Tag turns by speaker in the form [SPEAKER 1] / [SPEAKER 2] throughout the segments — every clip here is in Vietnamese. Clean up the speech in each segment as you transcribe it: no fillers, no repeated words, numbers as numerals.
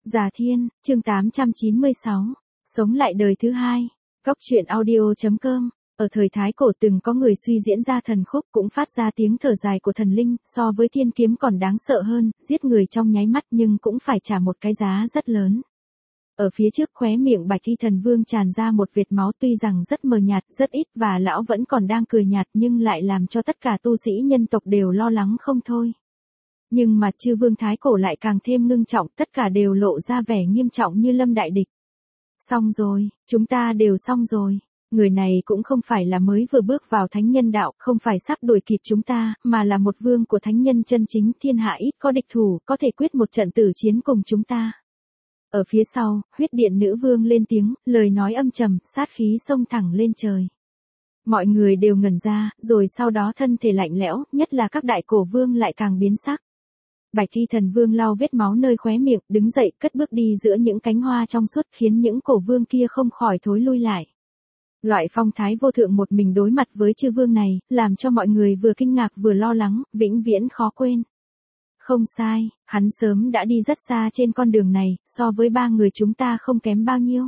[SPEAKER 1] Già Thiên, chương 896, sống lại đời thứ hai. Góc truyện audio.com. Ở thời Thái Cổ từng có người suy diễn ra thần khúc cũng phát ra tiếng thở dài của thần linh, so với thiên kiếm còn đáng sợ hơn, giết người trong nháy mắt nhưng cũng phải trả một cái giá rất lớn. Ở phía trước khóe miệng Bạch Y Thần Vương tràn ra một vệt máu, tuy rằng rất mờ nhạt, rất ít và lão vẫn còn đang cười nhạt nhưng lại làm cho tất cả tu sĩ nhân tộc đều lo lắng không thôi. Nhưng mà chư vương Thái Cổ lại càng thêm ngưng trọng, tất cả đều lộ ra vẻ nghiêm trọng như lâm đại địch. Xong rồi, chúng ta đều xong rồi. Người này cũng không phải là mới vừa bước vào thánh nhân đạo, không phải sắp đuổi kịp chúng ta, mà là một vương của thánh nhân chân chính, thiên hạ ít có địch thủ, có thể quyết một trận tử chiến cùng chúng ta. Ở phía sau, huyết điện nữ vương lên tiếng, lời nói âm trầm, sát khí xông thẳng lên trời. Mọi người đều ngẩn ra, rồi sau đó thân thể lạnh lẽo, nhất là các đại cổ vương lại càng biến sắc. Bạch Y Thần Vương lau vết máu nơi khóe miệng, đứng dậy, cất bước đi giữa những cánh hoa trong suốt, khiến những cổ vương kia không khỏi thối lui lại. Loại phong thái vô thượng một mình đối mặt với chư vương này, làm cho mọi người vừa kinh ngạc vừa lo lắng, vĩnh viễn khó quên. Không sai, hắn sớm đã đi rất xa trên con đường này, so với ba người chúng ta không kém bao nhiêu.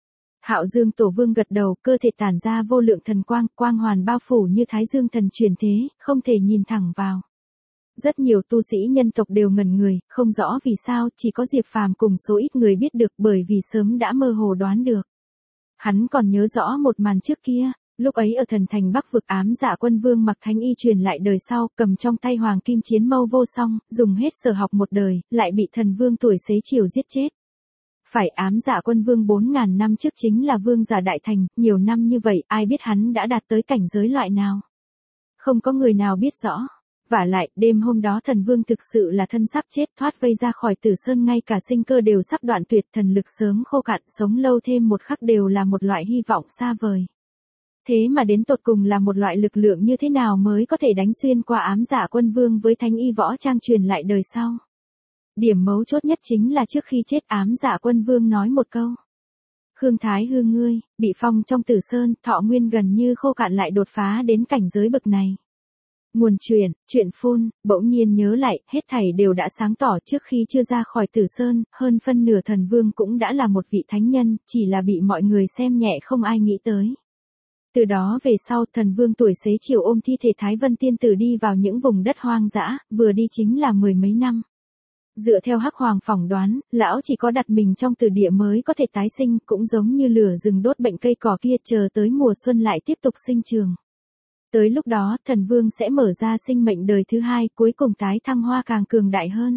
[SPEAKER 1] Hạo Dương Tổ Vương gật đầu, cơ thể tản ra vô lượng thần quang, quang hoàn bao phủ như Thái Dương thần truyền thế, không thể nhìn thẳng vào. Rất nhiều tu sĩ nhân tộc đều ngẩn người, không rõ vì sao, chỉ có Diệp Phàm cùng số ít người biết được, bởi vì sớm đã mơ hồ đoán được. Hắn còn nhớ rõ một màn trước kia, lúc ấy ở thần thành Bắc vực, Ám Dạ Quân Vương mặc thánh y truyền lại đời sau, cầm trong tay hoàng kim chiến mâu vô song, dùng hết sở học một đời, lại bị thần vương tuổi xế chiều giết chết. Phải, Ám Dạ Quân Vương 4.000 năm trước chính là vương giả đại thành, nhiều năm như vậy, ai biết hắn đã đạt tới cảnh giới loại nào. Không có người nào biết rõ. Vả lại, đêm hôm đó thần vương thực sự là thân sắp chết, thoát vây ra khỏi Tử Sơn, ngay cả sinh cơ đều sắp đoạn tuyệt, thần lực sớm khô cạn, sống lâu thêm một khắc đều là một loại hy vọng xa vời. Thế mà đến tột cùng là một loại lực lượng như thế nào mới có thể đánh xuyên qua Ám Dạ Quân Vương với thánh y võ trang truyền lại đời sau. Điểm mấu chốt nhất chính là trước khi chết Ám Dạ Quân Vương nói một câu. Khương Thái Hư ngươi, bị phong trong Tử Sơn, thọ nguyên gần như khô cạn lại đột phá đến cảnh giới bậc này. Nguồn chuyện phun, bỗng nhiên nhớ lại, hết thảy đều đã sáng tỏ trước khi chưa ra khỏi Tử Sơn, hơn phân nửa thần vương cũng đã là một vị thánh nhân, chỉ là bị mọi người xem nhẹ không ai nghĩ tới. Từ đó về sau, thần vương tuổi xế chiều ôm thi thể Thái Vân Tiên Tử đi vào những vùng đất hoang dã, vừa đi chính là 10 mấy năm. Dựa theo Hắc Hoàng phỏng đoán, lão chỉ có đặt mình trong tử địa mới có thể tái sinh, cũng giống như lửa rừng đốt bệnh cây cỏ kia, chờ tới mùa xuân lại tiếp tục sinh trường. Tới lúc đó, thần vương sẽ mở ra sinh mệnh đời thứ hai, cuối cùng tái thăng hoa càng cường đại hơn.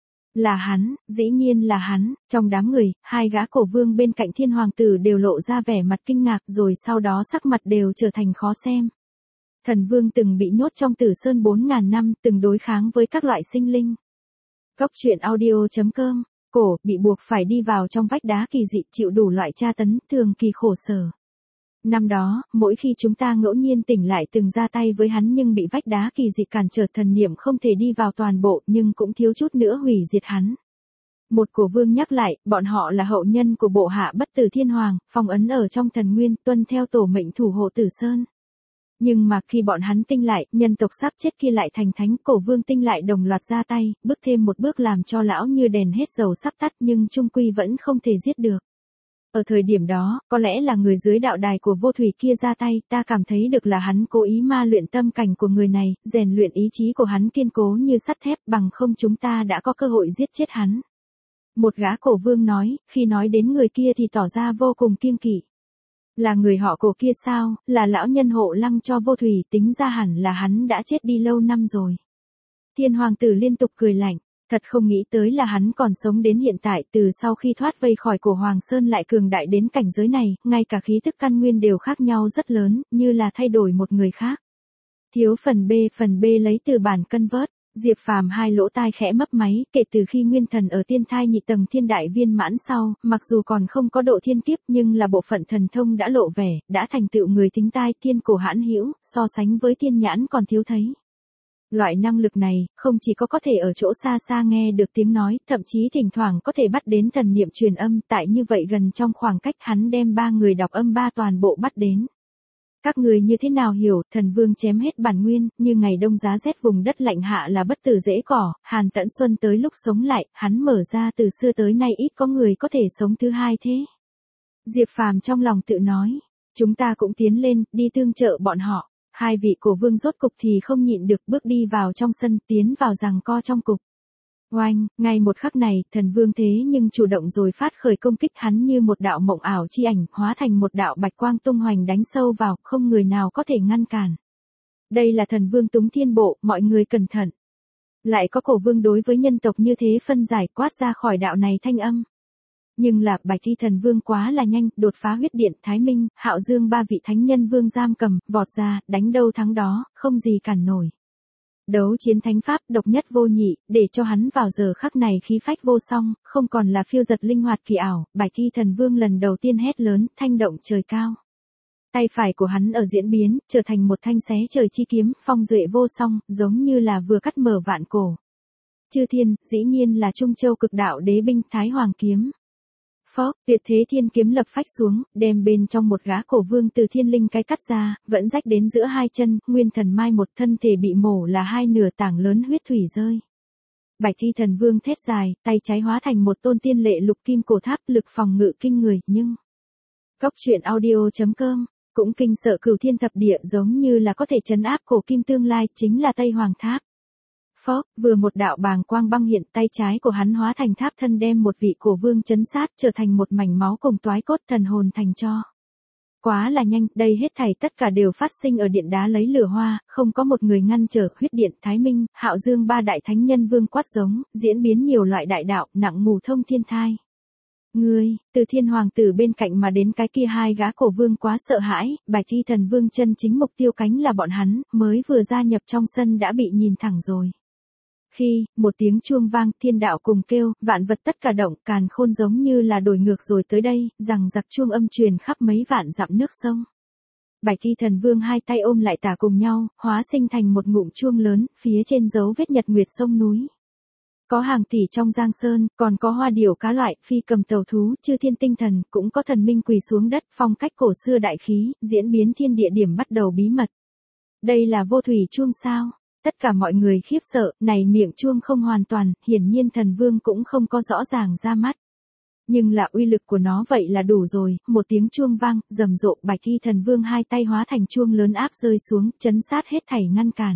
[SPEAKER 1] Là hắn, dĩ nhiên là hắn, trong đám người, hai gã cổ vương bên cạnh Thiên Hoàng tử đều lộ ra vẻ mặt kinh ngạc, rồi sau đó sắc mặt đều trở thành khó xem. Thần vương từng bị nhốt trong Tử Sơn 4.000 năm, từng đối kháng với các loại sinh linh. Góc truyện audio.com, cổ, bị buộc phải đi vào trong vách đá kỳ dị, chịu đủ loại tra tấn, thường kỳ khổ sở. Năm đó, mỗi khi chúng ta ngẫu nhiên tỉnh lại từng ra tay với hắn nhưng bị vách đá kỳ dị cản trở, thần niệm không thể đi vào toàn bộ, nhưng cũng thiếu chút nữa hủy diệt hắn. Một cổ vương nhắc lại, bọn họ là hậu nhân của bộ hạ Bất Tử Thiên Hoàng, phong ấn ở trong thần nguyên, tuân theo tổ mệnh thủ hộ Tử Sơn. Nhưng mà khi bọn hắn tinh lại, nhân tộc sắp chết kia lại thành thánh, cổ vương tinh lại đồng loạt ra tay, bước thêm một bước làm cho lão như đèn hết dầu sắp tắt, nhưng chung quy vẫn không thể giết được. Ở thời điểm đó, có lẽ là người dưới đạo đài của vô thủy kia ra tay, ta cảm thấy được là hắn cố ý ma luyện tâm cảnh của người này, rèn luyện ý chí của hắn kiên cố như sắt thép, bằng không chúng ta đã có cơ hội giết chết hắn. Một gã cổ vương nói, khi nói đến người kia thì tỏ ra vô cùng kiêng kỵ. Là người họ Cổ kia sao, là lão nhân hộ lăng cho vô thủy, tính ra hẳn là hắn đã chết đi lâu năm rồi. Thiên Hoàng tử liên tục cười lạnh. Thật không nghĩ tới là hắn còn sống đến hiện tại, từ sau khi thoát vây khỏi Cổ Hoàng Sơn lại cường đại đến cảnh giới này, ngay cả khí tức căn nguyên đều khác nhau rất lớn, như là thay đổi một người khác. Thiếu phần B lấy từ bản cân vớt, Diệp Phàm hai lỗ tai khẽ mấp máy, kể từ khi nguyên thần ở tiên thai nhị tầng thiên đại viên mãn sau, mặc dù còn không có độ thiên kiếp nhưng là bộ phận thần thông đã lộ vẻ, đã thành tựu người thính tai thiên cổ hãn hữu, so sánh với thiên nhãn còn thiếu thấy. Loại năng lực này, không chỉ có thể ở chỗ xa xa nghe được tiếng nói, thậm chí thỉnh thoảng có thể bắt đến thần niệm truyền âm, tại như vậy gần trong khoảng cách hắn đem ba người đọc âm ba toàn bộ bắt đến. Các người như thế nào hiểu, thần vương chém hết bản nguyên, như ngày đông giá rét vùng đất lạnh hạ là bất tử dễ cỏ, Hàn Tẫn Xuân tới lúc sống lại, hắn mở ra từ xưa tới nay ít có người có thể sống thứ hai thế. Diệp Phàm trong lòng tự nói, chúng ta cũng tiến lên, đi tương trợ bọn họ. Hai vị cổ vương rốt cục thì không nhịn được bước đi vào trong sân, tiến vào giằng co trong cục. Oanh, ngay một khắc này, thần vương thế nhưng chủ động rồi phát khởi công kích, hắn như một đạo mộng ảo chi ảnh, hóa thành một đạo bạch quang tung hoành đánh sâu vào, không người nào có thể ngăn cản. Đây là thần vương Túng Thiên Bộ, mọi người cẩn thận. Lại có cổ vương đối với nhân tộc như thế phân giải, quát ra khỏi đạo này thanh âm. Nhưng là Bạch Thi thần vương quá là nhanh, đột phá huyết điện, Thái Minh, Hạo Dương ba vị thánh nhân vương giam cầm, vọt ra, đánh đâu thắng đó, không gì cản nổi. Đấu chiến thánh pháp độc nhất vô nhị, để cho hắn vào giờ khắc này khí phách vô song, không còn là phiêu giật linh hoạt kỳ ảo, Bạch Thi thần vương lần đầu tiên hét lớn, thanh động trời cao. Tay phải của hắn ở diễn biến, trở thành một thanh xé trời chi kiếm, phong duệ vô song, giống như là vừa cắt mở vạn cổ. Chư thiên, dĩ nhiên là Trung Châu cực đạo đế binh, Thái Hoàng kiếm. Phó, tuyệt thế thiên kiếm lập phách xuống, đem bên trong một gã cổ vương từ thiên linh cái cắt ra, vẫn rách đến giữa hai chân, nguyên thần mai một thân thể bị mổ là hai nửa, tảng lớn huyết thủy rơi. Bạch Thi thần vương thét dài, tay trái hóa thành một tôn tiên lệ lục kim cổ tháp, lực phòng ngự kinh người, nhưng Cốc truyện audio.com cũng kinh sợ cửu thiên thập địa, giống như là có thể trấn áp cổ kim tương lai, chính là Tây Hoàng Tháp. Phó, vừa một đạo bàng quang băng hiện, tay trái của hắn hóa thành tháp thân đem một vị cổ vương trấn sát, trở thành một mảnh máu cùng toái cốt, thần hồn thành tro. Quá là nhanh, đây hết thảy tất cả đều phát sinh ở điện đá lấy lửa hoa, không có một người ngăn trở. Huyết điện, Thái Minh, Hạo Dương ba đại thánh nhân vương quát giống, diễn biến nhiều loại đại đạo, nặng ngù thông thiên thai. Ngươi, từ thiên hoàng tử bên cạnh mà đến cái kia hai gã cổ vương quá sợ hãi, Bạch Thi thần vương chân chính mục tiêu cánh là bọn hắn, mới vừa gia nhập trong sân đã bị nhìn thẳng rồi. Khi, một tiếng chuông vang, thiên đạo cùng kêu, vạn vật tất cả động, càn khôn giống như là đổi ngược rồi tới đây, rằng giặc chuông âm truyền khắp mấy vạn dặm nước sông. Bạch Thi thần vương hai tay ôm lại tả cùng nhau, hóa sinh thành một ngụm chuông lớn, phía trên dấu vết nhật nguyệt sông núi. Có hàng tỷ trong giang sơn, còn có hoa điểu cá loại, phi cầm tàu thú, chư thiên tinh thần, cũng có thần minh quỳ xuống đất, phong cách cổ xưa đại khí, diễn biến thiên địa điểm bắt đầu bí mật. Đây là vô thủy chuông sao? Tất cả mọi người khiếp sợ, này miệng chuông không hoàn toàn, hiển nhiên thần vương cũng không có rõ ràng ra mắt. Nhưng là uy lực của nó vậy là đủ rồi, một tiếng chuông vang, rầm rộ, Bạch Thi thần vương hai tay hóa thành chuông lớn áp rơi xuống, chấn sát hết thảy ngăn cản.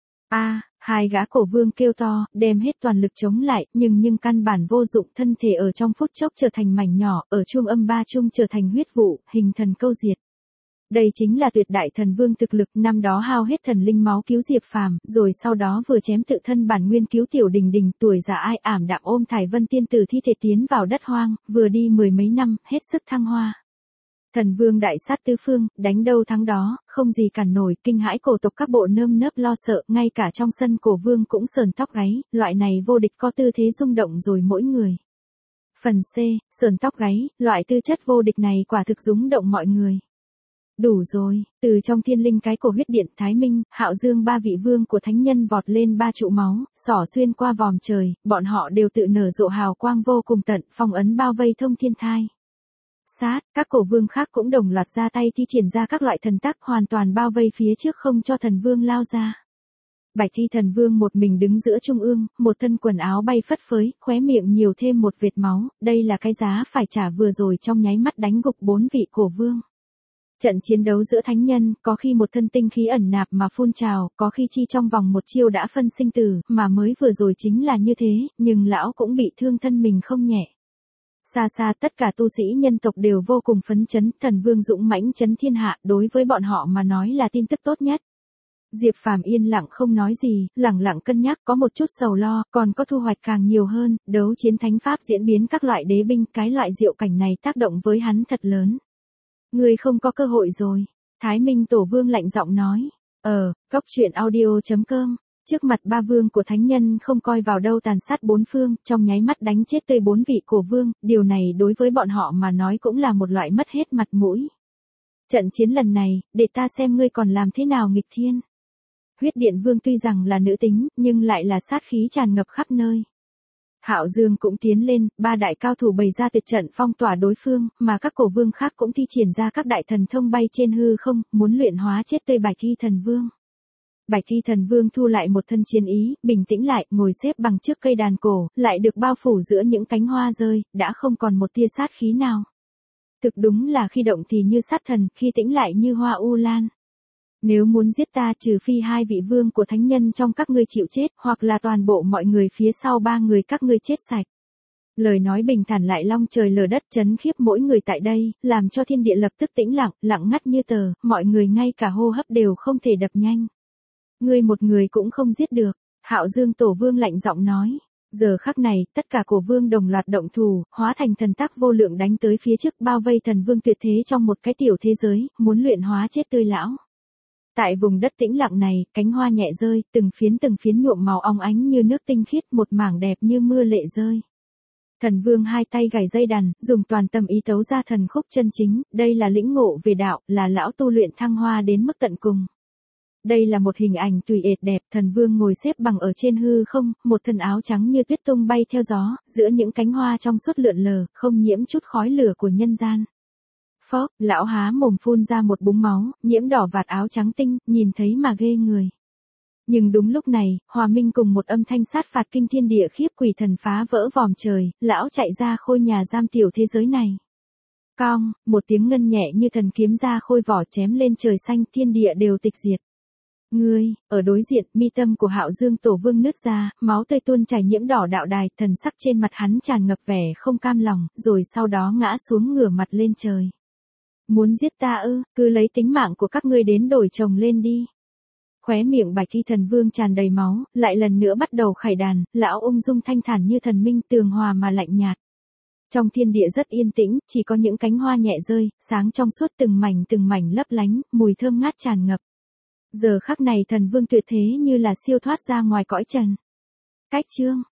[SPEAKER 1] Hai gã cổ vương kêu to, đem hết toàn lực chống lại, nhưng căn bản vô dụng, thân thể ở trong phút chốc trở thành mảnh nhỏ, ở chuông âm ba chung trở thành huyết vụ, hình thần câu diệt. Đây chính là tuyệt đại thần vương thực lực, năm đó hao hết thần linh máu cứu Diệp Phàm, rồi sau đó vừa chém tự thân bản nguyên cứu Tiểu Đình Đình, tuổi già ai ảm đạm ôm Thải Vân tiên tử thi thể tiến vào đất hoang, vừa đi mười mấy năm, hết sức thăng hoa. Thần vương đại sát tứ phương, đánh đâu thắng đó, không gì cản nổi, kinh hãi cổ tộc các bộ nơm nớp lo sợ, ngay cả trong sân cổ vương cũng sờn tóc gáy, loại này vô địch có tư thế rung động rồi mỗi người. Phần C, sờn tóc gáy, loại tư chất vô địch này quả thực rung động mọi người. Đủ rồi, từ trong thiên linh cái cổ huyết điện, Thái Minh, Hạo Dương ba vị vương của thánh nhân vọt lên ba trụ máu, xỏ xuyên qua vòm trời, bọn họ đều tự nở rộ hào quang vô cùng tận, phong ấn bao vây thông thiên thai. Sát, các cổ vương khác cũng đồng loạt ra tay thi triển ra các loại thần tắc, hoàn toàn bao vây phía trước không cho thần vương lao ra. Bạch Thi thần vương một mình đứng giữa trung ương, một thân quần áo bay phất phới, khóe miệng nhiều thêm một vệt máu, đây là cái giá phải trả vừa rồi trong nháy mắt đánh gục 4 vị cổ vương. Trận chiến đấu giữa thánh nhân, có khi một thân tinh khí ẩn nạp mà phun trào, có khi chi trong vòng một chiêu đã phân sinh tử, mà mới vừa rồi chính là như thế, nhưng lão cũng bị thương thân mình không nhẹ. Xa xa tất cả tu sĩ nhân tộc đều vô cùng phấn chấn, thần vương dũng mãnh chấn thiên hạ, đối với bọn họ mà nói là tin tức tốt nhất. Diệp Phàm yên lặng không nói gì, lẳng lặng cân nhắc, có một chút sầu lo, còn có thu hoạch càng nhiều hơn, đấu chiến thánh pháp diễn biến các loại đế binh, cái loại diệu cảnh này tác động với hắn thật lớn. Người không có cơ hội rồi, Thái Minh Tổ Vương lạnh giọng nói. Cốc truyện audio.com, trước mặt ba vương của thánh nhân không coi vào đâu, tàn sát bốn phương, trong nháy mắt đánh chết tươi 4 vị cổ vương, điều này đối với bọn họ mà nói cũng là một loại mất hết mặt mũi. Trận chiến lần này, để ta xem ngươi còn làm thế nào nghịch thiên. Huyết điện vương tuy rằng là nữ tính, nhưng lại là sát khí tràn ngập khắp nơi. Hạo Dương cũng tiến lên, ba đại cao thủ bày ra tuyệt trận phong tỏa đối phương, mà các cổ vương khác cũng thi triển ra các đại thần thông bay trên hư không, muốn luyện hóa chết tươi Bạch Y Thần Vương. Bạch Y Thần Vương thu lại một thân chiến ý, bình tĩnh lại, ngồi xếp bằng trước cây đàn cổ, lại được bao phủ giữa những cánh hoa rơi, đã không còn một tia sát khí nào. Thực đúng là khi động thì như sát thần, khi tĩnh lại như hoa u lan. Nếu muốn giết ta trừ phi hai vị vương của thánh nhân trong các ngươi chịu chết, hoặc là toàn bộ mọi người phía sau ba người các ngươi chết sạch. Lời nói bình thản lại long trời lở đất chấn khiếp mỗi người tại đây, làm cho thiên địa lập tức tĩnh lặng, lặng ngắt như tờ, mọi người ngay cả hô hấp đều không thể đập nhanh. Ngươi một người cũng không giết được, Hạo Dương Tổ Vương lạnh giọng nói. Giờ khắc này, tất cả cổ vương đồng loạt động thủ, hóa thành thần tác vô lượng đánh tới phía trước bao vây thần vương tuyệt thế trong một cái tiểu thế giới, muốn luyện hóa chết tươi lão. Tại vùng đất tĩnh lặng này, cánh hoa nhẹ rơi, từng phiến nhuộm màu óng ánh như nước tinh khiết, một mảng đẹp như mưa lệ rơi. Thần vương hai tay gảy dây đàn, dùng toàn tâm ý tấu ra thần khúc chân chính, đây là lĩnh ngộ về đạo, là lão tu luyện thăng hoa đến mức tận cùng. Đây là một hình ảnh tùy ệt đẹp, thần vương ngồi xếp bằng ở trên hư không, một thân áo trắng như tuyết tung bay theo gió, giữa những cánh hoa trong suốt lượn lờ, không nhiễm chút khói lửa của nhân gian. Phốc, lão há mồm phun ra một búng máu, nhiễm đỏ vạt áo trắng tinh, nhìn thấy mà ghê người. Nhưng đúng lúc này, hòa minh cùng một âm thanh sát phạt kinh thiên địa khiếp quỷ thần phá vỡ vòm trời, lão chạy ra khôi nhà giam tiểu thế giới này. Cong, một tiếng ngân nhẹ như thần kiếm ra khôi vỏ chém lên trời xanh, thiên địa đều tịch diệt. Ngươi, ở đối diện, mi tâm của Hạo Dương Tổ Vương nứt ra, máu tươi tuôn chảy nhiễm đỏ đạo đài, thần sắc trên mặt hắn tràn ngập vẻ không cam lòng, rồi sau đó ngã xuống ngửa mặt lên trời. Muốn giết ta ư, cứ lấy tính mạng của các ngươi đến đổi chồng lên đi. Khóe miệng Bạch Y Thần Vương tràn đầy máu, lại lần nữa bắt đầu khải đàn, lão ung dung thanh thản như thần minh, tường hòa mà lạnh nhạt. Trong thiên địa rất yên tĩnh, chỉ có những cánh hoa nhẹ rơi, sáng trong suốt từng mảnh lấp lánh, mùi thơm ngát tràn ngập. Giờ khắc này thần vương tuyệt thế như là siêu thoát ra ngoài cõi trần. Cách chương